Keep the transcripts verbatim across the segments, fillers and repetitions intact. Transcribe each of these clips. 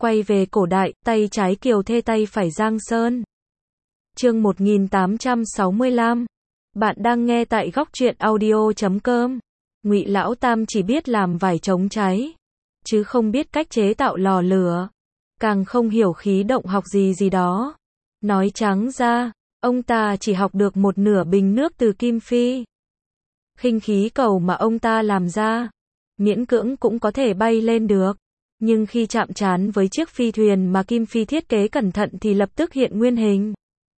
Quay về cổ đại, tay trái Kiều Thê tay phải Giang Sơn. Chương một nghìn tám trăm sáu mươi lăm. Bạn đang nghe tại góc truyện audio chấm com. Ngụy Lão Tam chỉ biết làm vải chống cháy, chứ không biết cách chế tạo lò lửa, càng không hiểu khí động học gì gì đó. Nói trắng ra, ông ta chỉ học được một nửa bình nước từ Kim Phi. Khinh khí cầu mà ông ta làm ra, miễn cưỡng cũng có thể bay lên được. Nhưng khi chạm trán với chiếc phi thuyền mà Kim Phi thiết kế cẩn thận thì lập tức hiện nguyên hình.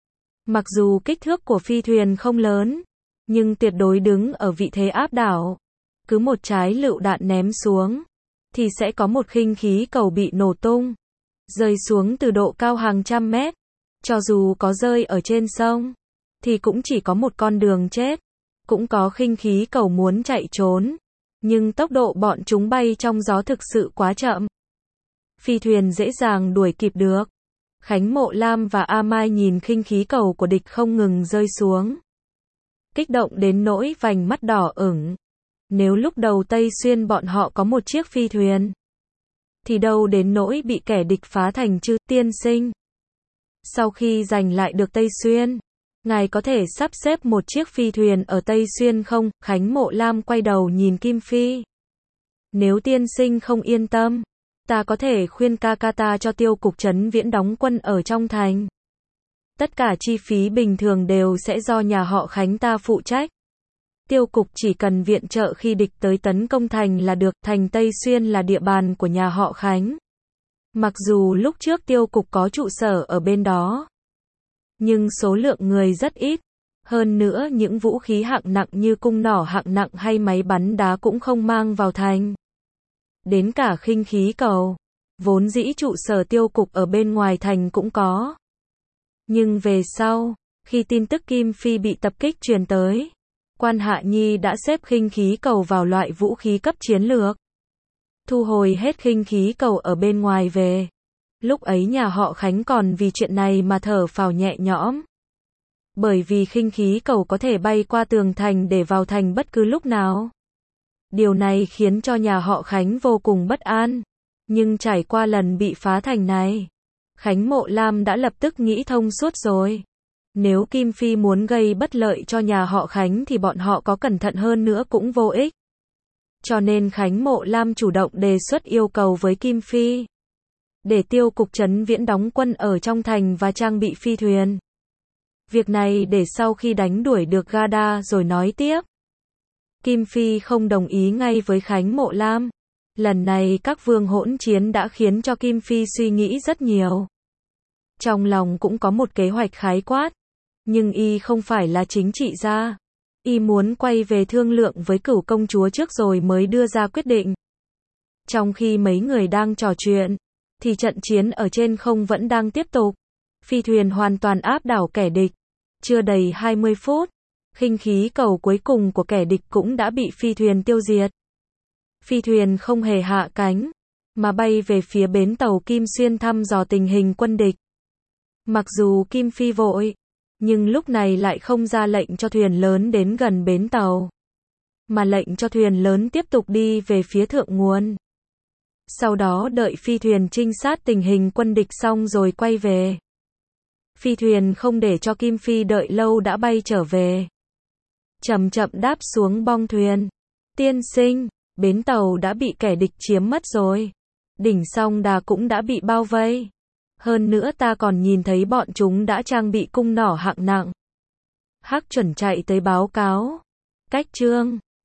Mặc dù kích thước của phi thuyền không lớn, nhưng tuyệt đối đứng ở vị thế áp đảo. Cứ một trái lựu đạn ném xuống, thì sẽ có một khinh khí cầu bị nổ tung, rơi xuống từ độ cao hàng trăm mét. Cho dù có rơi ở trên sông, thì cũng chỉ có một con đường chết. Cũng có khinh khí cầu muốn chạy trốn, nhưng tốc độ bọn chúng bay trong gió thực sự quá chậm. Phi thuyền dễ dàng đuổi kịp được. Khánh Mộ Lam và A Mai nhìn khinh khí cầu của địch không ngừng rơi xuống, kích động đến nỗi vành mắt đỏ ửng. Nếu lúc đầu Tây Xuyên bọn họ có một chiếc phi thuyền, thì đâu đến nỗi bị kẻ địch phá thành chứ, tiên sinh. Sau khi giành lại được Tây Xuyên, ngài có thể sắp xếp một chiếc phi thuyền ở Tây Xuyên không? Khánh Mộ Lam quay đầu nhìn Kim Phi. Nếu tiên sinh không yên tâm, ta có thể khuyên ca ca ta cho Tiêu Cục Trấn Viễn đóng quân ở trong thành. Tất cả chi phí bình thường đều sẽ do nhà họ Khánh ta phụ trách. Tiêu Cục chỉ cần viện trợ khi địch tới tấn công thành là được. Thành Tây Xuyên là địa bàn của nhà họ Khánh. Mặc dù lúc trước Tiêu Cục có trụ sở ở bên đó, nhưng số lượng người rất ít. Hơn nữa những vũ khí hạng nặng như cung nỏ hạng nặng hay máy bắn đá cũng không mang vào thành. Đến cả khinh khí cầu, vốn dĩ trụ sở Tiêu Cục ở bên ngoài thành cũng có. Nhưng về sau, khi tin tức Kim Phi bị tập kích truyền tới, Quan Hạ Nhi đã xếp khinh khí cầu vào loại vũ khí cấp chiến lược. Thu hồi hết khinh khí cầu ở bên ngoài về. Lúc ấy nhà họ Khánh còn vì chuyện này mà thở phào nhẹ nhõm. Bởi vì khinh khí cầu có thể bay qua tường thành để vào thành bất cứ lúc nào. Điều này khiến cho nhà họ Khánh vô cùng bất an. Nhưng trải qua lần bị phá thành này, Khánh Mộ Lam đã lập tức nghĩ thông suốt rồi. Nếu Kim Phi muốn gây bất lợi cho nhà họ Khánh thì bọn họ có cẩn thận hơn nữa cũng vô ích. Cho nên Khánh Mộ Lam chủ động đề xuất yêu cầu với Kim Phi, để Tiêu Cục Trấn Viễn đóng quân ở trong thành và trang bị phi thuyền. Việc này để sau khi đánh đuổi được Gada rồi nói tiếp. Kim Phi không đồng ý ngay với Khánh Mộ Lam. Lần này các vương hỗn chiến đã khiến cho Kim Phi suy nghĩ rất nhiều. Trong lòng cũng có một kế hoạch khái quát. Nhưng y không phải là chính trị gia. Y muốn quay về thương lượng với Cửu công chúa trước rồi mới đưa ra quyết định. Trong khi mấy người đang trò chuyện, thì trận chiến ở trên không vẫn đang tiếp tục. Phi thuyền hoàn toàn áp đảo kẻ địch. Chưa đầy hai mươi phút, khinh khí cầu cuối cùng của kẻ địch cũng đã bị phi thuyền tiêu diệt. Phi thuyền không hề hạ cánh, mà bay về phía bến tàu Kim Xuyên thăm dò tình hình quân địch. Mặc dù Kim Phi vội, nhưng lúc này lại không ra lệnh cho thuyền lớn đến gần bến tàu, mà lệnh cho thuyền lớn tiếp tục đi về phía thượng nguồn. Sau đó đợi phi thuyền trinh sát tình hình quân địch xong rồi quay về. Phi thuyền không để cho Kim Phi đợi lâu đã bay trở về. Chậm chậm đáp xuống bong thuyền. Tiên sinh, bến tàu đã bị kẻ địch chiếm mất rồi. Đỉnh Song Đà cũng đã bị bao vây. Hơn nữa ta còn nhìn thấy bọn chúng đã trang bị cung nỏ hạng nặng. Hắc Chuẩn chạy tới báo cáo. Cách Trương